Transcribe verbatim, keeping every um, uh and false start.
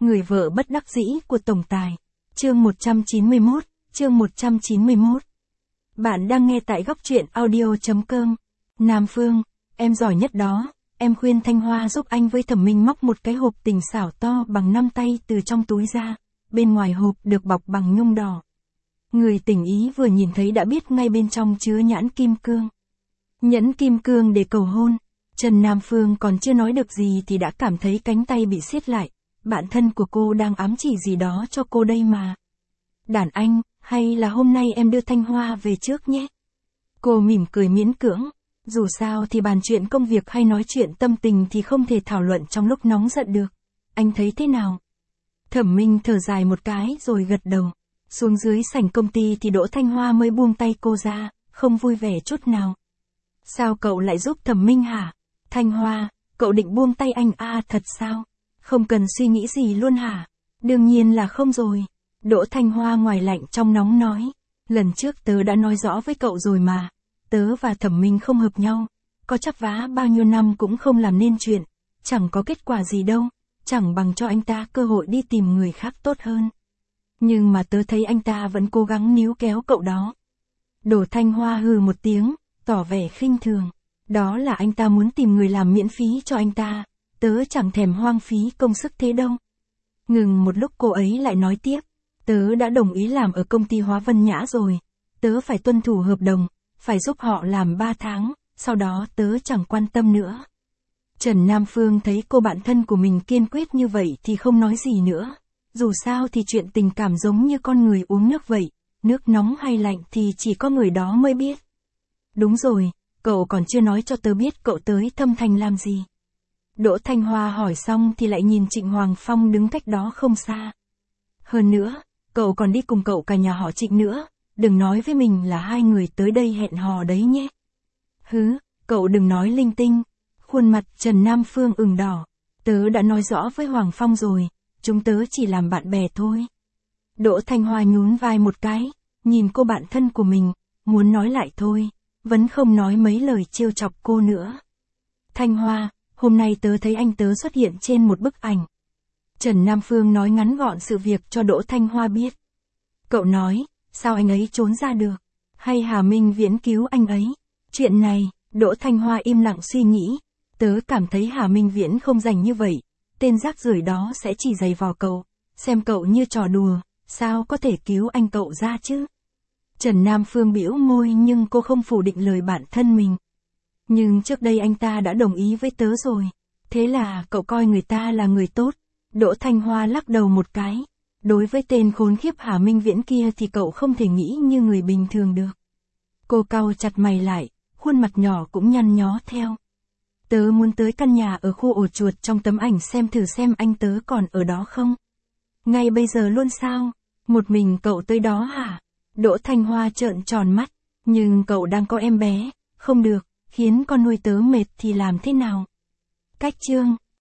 Người vợ bất đắc dĩ của tổng tài. Chương một trăm chín mươi mốt, chương một trăm chín mươi mốt. Bạn đang nghe tại góc truyện audio chấm com. Nam Phương, em giỏi nhất đó, em khuyên Thanh Hoa giúp anh với Thẩm Minh móc một cái hộp tình xảo to bằng năm tay từ trong túi ra, bên ngoài hộp được bọc bằng nhung đỏ. Người tình ý vừa nhìn thấy đã biết ngay bên trong chứa nhãn kim cương. Nhẫn kim cương để cầu hôn. Trần Nam Phương còn chưa nói được gì thì đã cảm thấy cánh tay bị siết lại. Bạn thân của cô đang ám chỉ gì đó cho cô đây mà. Đàn anh, hay là hôm nay em đưa Thanh Hoa về trước nhé? Cô mỉm cười miễn cưỡng. Dù sao thì bàn chuyện công việc hay nói chuyện tâm tình thì không thể thảo luận trong lúc nóng giận được. Anh thấy thế nào? Thẩm Minh thở dài một cái rồi gật đầu. Xuống dưới sảnh công ty thì Đỗ Thanh Hoa mới buông tay cô ra, không vui vẻ chút nào. Sao cậu lại giúp Thẩm Minh hả? Thanh Hoa, cậu định buông tay anh à thật sao? Không cần suy nghĩ gì luôn hả? Đương nhiên là không rồi. Đỗ Thanh Hoa ngoài lạnh trong nóng nói. Lần trước tớ đã nói rõ với cậu rồi mà. Tớ và Thẩm Minh không hợp nhau. Có chắp vá bao nhiêu năm cũng không làm nên chuyện. Chẳng có kết quả gì đâu. Chẳng bằng cho anh ta cơ hội đi tìm người khác tốt hơn. Nhưng mà tớ thấy anh ta vẫn cố gắng níu kéo cậu đó. Đỗ Thanh Hoa hừ một tiếng, tỏ vẻ khinh thường. Đó là anh ta muốn tìm người làm miễn phí cho anh ta. Tớ chẳng thèm hoang phí công sức thế đâu. Ngừng một lúc cô ấy lại nói tiếp. Tớ đã đồng ý làm ở công ty Hóa Vân Nhã rồi. Tớ phải tuân thủ hợp đồng, phải giúp họ làm ba tháng, sau đó tớ chẳng quan tâm nữa. Trần Nam Phương thấy cô bạn thân của mình kiên quyết như vậy thì không nói gì nữa. Dù sao thì chuyện tình cảm giống như con người uống nước vậy, nước nóng hay lạnh thì chỉ có người đó mới biết. Đúng rồi, cậu còn chưa nói cho tớ biết cậu tới Thâm Thành làm gì. Đỗ Thanh Hoa hỏi xong thì lại nhìn Trịnh Hoàng Phong đứng cách đó không xa. Hơn nữa, cậu còn đi cùng cậu cả nhà họ Trịnh nữa, đừng nói với mình là hai người tới đây hẹn hò đấy nhé. Hứ, cậu đừng nói linh tinh. Khuôn mặt Trần Nam Phương ửng đỏ. Tớ đã nói rõ với Hoàng Phong rồi, chúng tớ chỉ làm bạn bè thôi. Đỗ Thanh Hoa nhún vai một cái, nhìn cô bạn thân của mình, muốn nói lại thôi, vẫn không nói mấy lời trêu chọc cô nữa. Thanh Hoa, hôm nay tớ thấy anh tớ xuất hiện trên một bức ảnh. Trần Nam Phương nói ngắn gọn sự việc cho Đỗ Thanh Hoa biết. Cậu nói, sao anh ấy trốn ra được? Hay Hà Minh Viễn cứu anh ấy? Chuyện này, Đỗ Thanh Hoa im lặng suy nghĩ. Tớ cảm thấy Hà Minh Viễn không rảnh như vậy. Tên rác rưởi đó sẽ chỉ giày vò cậu, xem cậu như trò đùa, sao có thể cứu anh cậu ra chứ? Trần Nam Phương bĩu môi nhưng cô không phủ định lời bản thân mình. Nhưng trước đây anh ta đã đồng ý với tớ rồi. Thế là cậu coi người ta là người tốt. Đỗ Thanh Hoa lắc đầu một cái. Đối với tên khốn khiếp Hà Minh Viễn kia thì cậu không thể nghĩ như người bình thường được. Cô cau chặt mày lại, khuôn mặt nhỏ cũng nhăn nhó theo. Tớ muốn tới căn nhà ở khu ổ chuột trong tấm ảnh xem thử xem anh tớ còn ở đó không. Ngay bây giờ luôn sao? Một mình cậu tới đó hả? Đỗ Thanh Hoa trợn tròn mắt. Nhưng cậu đang có em bé. Không được, khiến con nuôi tớ mệt thì làm thế nào? Cách chương.